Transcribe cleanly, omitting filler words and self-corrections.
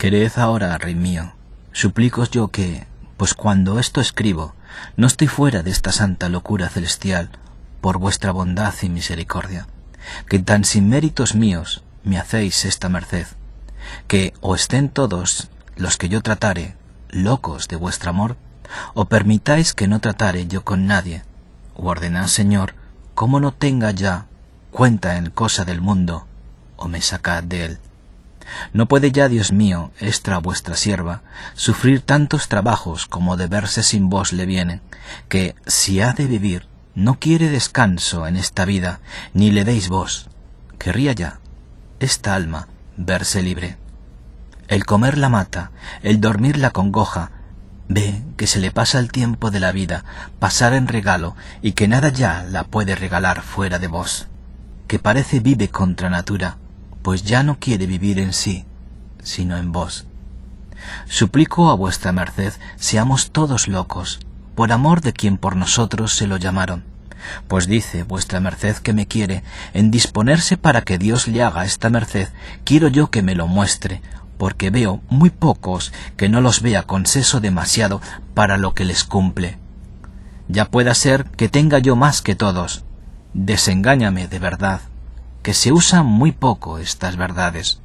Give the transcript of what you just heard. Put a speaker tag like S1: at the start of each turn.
S1: Quered ahora, rey mío, suplícoos yo que, pues cuando esto escribo, no estoy fuera de esta santa locura celestial, por vuestra bondad y misericordia, que tan sin méritos míos me hacéis esta merced, que o estén todos los que yo tratare locos de vuestro amor, o permitáis que no tratare yo con nadie, o ordenad, Señor, como no tenga ya cuenta en cosa del mundo, o me sacad de él. No puede ya, Dios mío, esta vuestra sierva, sufrir tantos trabajos como de verse sin vos le vienen, que, si ha de vivir, no quiere descanso en esta vida, ni le deis vos. Querría ya esta alma verse libre. El comer la mata, el dormir la congoja, ve que se le pasa el tiempo de la vida, pasar en regalo, y que nada ya la puede regalar fuera de vos, que parece vive contra natura, pues ya no quiere vivir en sí, sino en vos. Suplico a vuestra merced seamos todos locos, por amor de quien por nosotros se lo llamaron, pues dice vuestra merced que me quiere, en disponerse para que Dios le haga esta merced, quiero yo que me lo muestre, porque veo muy pocos que no los vea con seso demasiado para lo que les cumple. Ya pueda ser que tenga yo más que todos, desengáñame de verdad, que se usan muy poco estas verdades.